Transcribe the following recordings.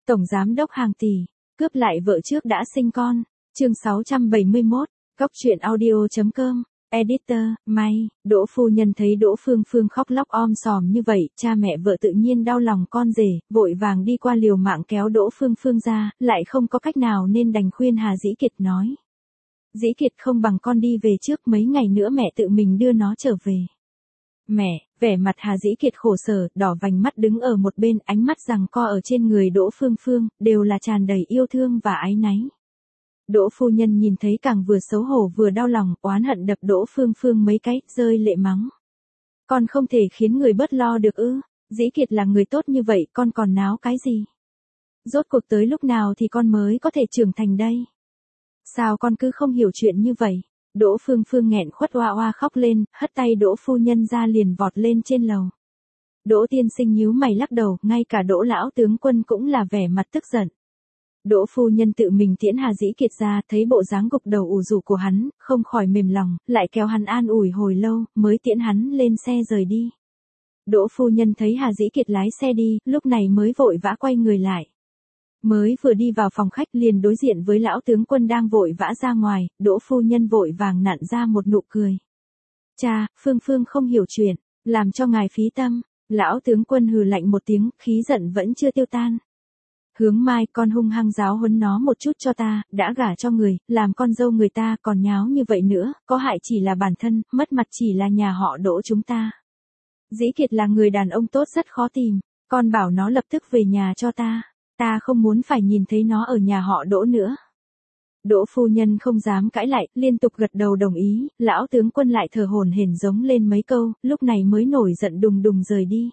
Tổng giám đốc hàng tỷ, cướp lại vợ trước đã sinh con. Chương 671, Góc truyện audio.com. Editor, May, Đỗ phu nhân thấy Đỗ Phương Phương khóc lóc om sòm như vậy, cha mẹ vợ tự nhiên đau lòng con rể, vội vàng đi qua liều mạng kéo Đỗ Phương Phương ra, lại không có cách nào nên đành khuyên Hà Dĩ Kiệt nói. Dĩ Kiệt không bằng con đi về trước, mấy ngày nữa mẹ tự mình đưa nó trở về. Mẹ, vẻ mặt Hà Dĩ Kiệt khổ sở, đỏ vành mắt đứng ở một bên, ánh mắt giằng co ở trên người Đỗ Phương Phương, đều là tràn đầy yêu thương và áy náy. Đỗ phu nhân nhìn thấy càng vừa xấu hổ vừa đau lòng, oán hận đập Đỗ Phương Phương mấy cái, rơi lệ mắng. Con không thể khiến người bớt lo được ư? Dĩ Kiệt là người tốt như vậy, con còn náo cái gì? Rốt cuộc tới lúc nào thì con mới có thể trưởng thành đây? Sao con cứ không hiểu chuyện như vậy? Đỗ Phương Phương nghẹn khuất oa oa khóc lên, hất tay Đỗ phu nhân ra liền vọt lên trên lầu. Đỗ tiên sinh nhíu mày lắc đầu, ngay cả Đỗ lão tướng quân cũng là vẻ mặt tức giận. Đỗ phu nhân tự mình tiễn Hà Dĩ Kiệt ra, thấy bộ dáng gục đầu ủ rũ của hắn, không khỏi mềm lòng, lại kéo hắn an ủi hồi lâu, mới tiễn hắn lên xe rời đi. Đỗ phu nhân thấy Hà Dĩ Kiệt lái xe đi, lúc này mới vội vã quay người lại. Mới vừa đi vào phòng khách liền đối diện với lão tướng quân đang vội vã ra ngoài, Đỗ phu nhân vội vàng nặn ra một nụ cười. Cha, Phương Phương không hiểu chuyện, làm cho ngài phí tâm. Lão tướng quân hừ lạnh một tiếng, khí giận vẫn chưa tiêu tan. Hướng Mai, con hung hăng giáo huấn nó một chút cho ta, đã gả cho người, làm con dâu người ta còn nháo như vậy nữa, có hại chỉ là bản thân, mất mặt chỉ là nhà họ Đỗ chúng ta. Dĩ Kiệt là người đàn ông tốt rất khó tìm, con bảo nó lập tức về nhà cho ta. Ta không muốn phải nhìn thấy nó ở nhà họ Đỗ nữa. Đỗ phu nhân không dám cãi lại, liên tục gật đầu đồng ý, lão tướng quân lại thở hổn hển giống lên mấy câu, lúc này mới nổi giận đùng đùng rời đi.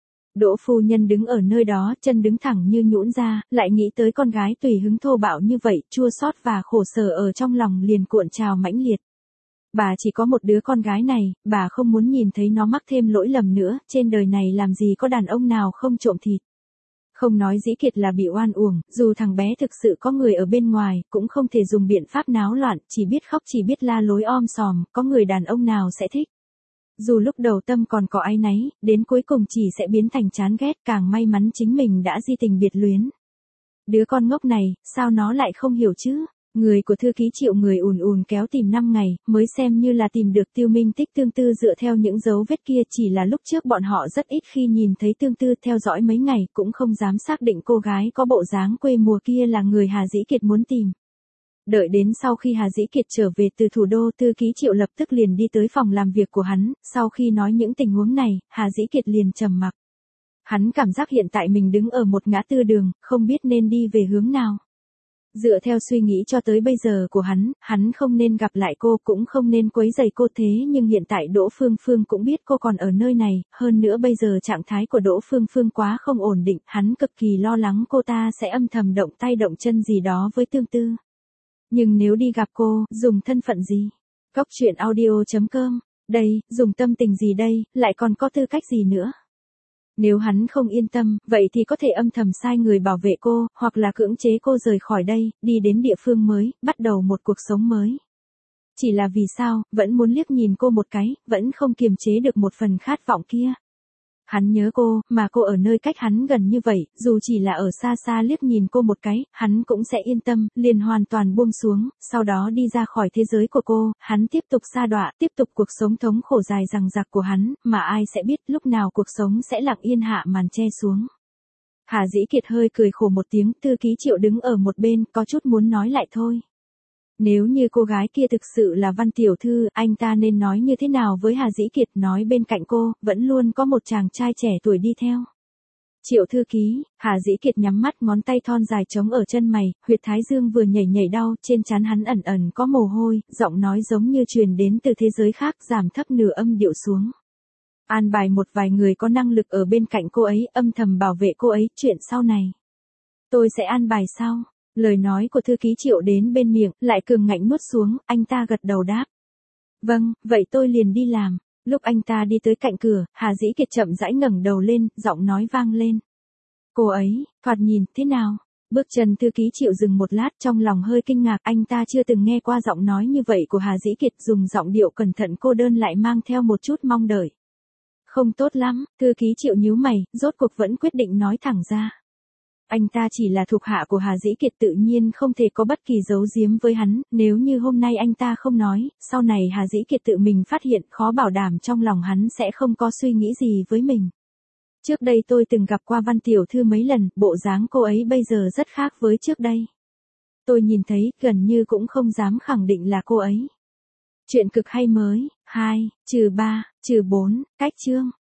Đỗ phu nhân đứng ở nơi đó, chân đứng thẳng như nhũn ra, lại nghĩ tới con gái tùy hứng thô bạo như vậy, chua xót và khổ sở ở trong lòng liền cuộn trào mãnh liệt. Bà chỉ có một đứa con gái này, bà không muốn nhìn thấy nó mắc thêm lỗi lầm nữa, trên đời này làm gì có đàn ông nào không trộm thịt. Không nói Dĩ Kiệt là bị oan uổng, dù thằng bé thực sự có người ở bên ngoài, cũng không thể dùng biện pháp náo loạn, chỉ biết khóc chỉ biết la lối om sòm, có người đàn ông nào sẽ thích. Dù lúc đầu tâm còn có áy náy, đến cuối cùng chỉ sẽ biến thành chán ghét, càng may mắn chính mình đã di tình biệt luyến. Đứa con ngốc này, sao nó lại không hiểu chứ? Người của thư ký Triệu người ùn ùn kéo tìm 5 ngày, mới xem như là tìm được Tiêu Minh Tích Tương Tư dựa theo những dấu vết kia, chỉ là lúc trước bọn họ rất ít khi nhìn thấy Tương Tư, theo dõi mấy ngày cũng không dám xác định cô gái có bộ dáng quê mùa kia là người Hà Dĩ Kiệt muốn tìm. Đợi đến sau khi Hà Dĩ Kiệt trở về từ thủ đô, thư ký Triệu lập tức liền đi tới phòng làm việc của hắn, sau khi nói những tình huống này, Hà Dĩ Kiệt liền trầm mặc. Hắn cảm giác hiện tại mình đứng ở một ngã tư đường, không biết nên đi về hướng nào. Dựa theo suy nghĩ cho tới bây giờ của hắn không nên gặp lại cô, cũng không nên quấy rầy cô, thế nhưng hiện tại Đỗ Phương Phương cũng biết cô còn ở nơi này, hơn nữa bây giờ trạng thái của Đỗ Phương Phương quá không ổn định, hắn cực kỳ lo lắng cô ta sẽ âm thầm động tay động chân gì đó với Tương Tư. Nhưng nếu đi gặp cô, dùng thân phận gì? Góc truyện audio.com, đây, dùng tâm tình gì đây, lại còn có tư cách gì nữa? Nếu hắn không yên tâm, vậy thì có thể âm thầm sai người bảo vệ cô, hoặc là cưỡng chế cô rời khỏi đây, đi đến địa phương mới, bắt đầu một cuộc sống mới. Chỉ là vì sao, vẫn muốn liếc nhìn cô một cái, vẫn không kiềm chế được một phần khát vọng kia. Hắn nhớ cô, mà cô ở nơi cách hắn gần như vậy, dù chỉ là ở xa xa liếc nhìn cô một cái, hắn cũng sẽ yên tâm, liền hoàn toàn buông xuống, sau đó đi ra khỏi thế giới của cô, hắn tiếp tục sa đọa, tiếp tục cuộc sống thống khổ dài dằng dặc của hắn, mà ai sẽ biết lúc nào cuộc sống sẽ lặng yên hạ màn che xuống. Hà Dĩ Kiệt hơi cười khổ một tiếng, thư ký Triệu đứng ở một bên, có chút muốn nói lại thôi. Nếu như cô gái kia thực sự là Văn tiểu thư, anh ta nên nói như thế nào với Hà Dĩ Kiệt, nói bên cạnh cô, vẫn luôn có một chàng trai trẻ tuổi đi theo. Triệu thư ký, Hà Dĩ Kiệt nhắm mắt, ngón tay thon dài trống ở chân mày, huyệt thái dương vừa nhảy nhảy đau, trên trán hắn ẩn ẩn có mồ hôi, giọng nói giống như truyền đến từ thế giới khác, giảm thấp nửa âm điệu xuống. An bài một vài người có năng lực ở bên cạnh cô ấy, âm thầm bảo vệ cô ấy, chuyện sau này tôi sẽ an bài sau. Lời nói của thư ký Triệu đến bên miệng, lại cường ngạnh nuốt xuống, anh ta gật đầu đáp. Vâng, vậy tôi liền đi làm. Lúc anh ta đi tới cạnh cửa, Hà Dĩ Kiệt chậm rãi ngẩng đầu lên, giọng nói vang lên. Cô ấy, thoạt nhìn, thế nào? Bước chân thư ký Triệu dừng một lát, trong lòng hơi kinh ngạc, anh ta chưa từng nghe qua giọng nói như vậy của Hà Dĩ Kiệt, dùng giọng điệu cẩn thận cô đơn lại mang theo một chút mong đợi. Không tốt lắm, thư ký Triệu nhíu mày, rốt cuộc vẫn quyết định nói thẳng ra. Anh ta chỉ là thuộc hạ của Hà Dĩ Kiệt tự nhiên không thể có bất kỳ giấu giếm với hắn, nếu như hôm nay anh ta không nói, sau này Hà Dĩ Kiệt tự mình phát hiện khó bảo đảm trong lòng hắn sẽ không có suy nghĩ gì với mình. Trước đây tôi từng gặp qua Văn tiểu thư mấy lần, bộ dáng cô ấy bây giờ rất khác với trước đây. Tôi nhìn thấy, gần như cũng không dám khẳng định là cô ấy. Chuyện cực hay mới, 2, -3, -4, cách chương.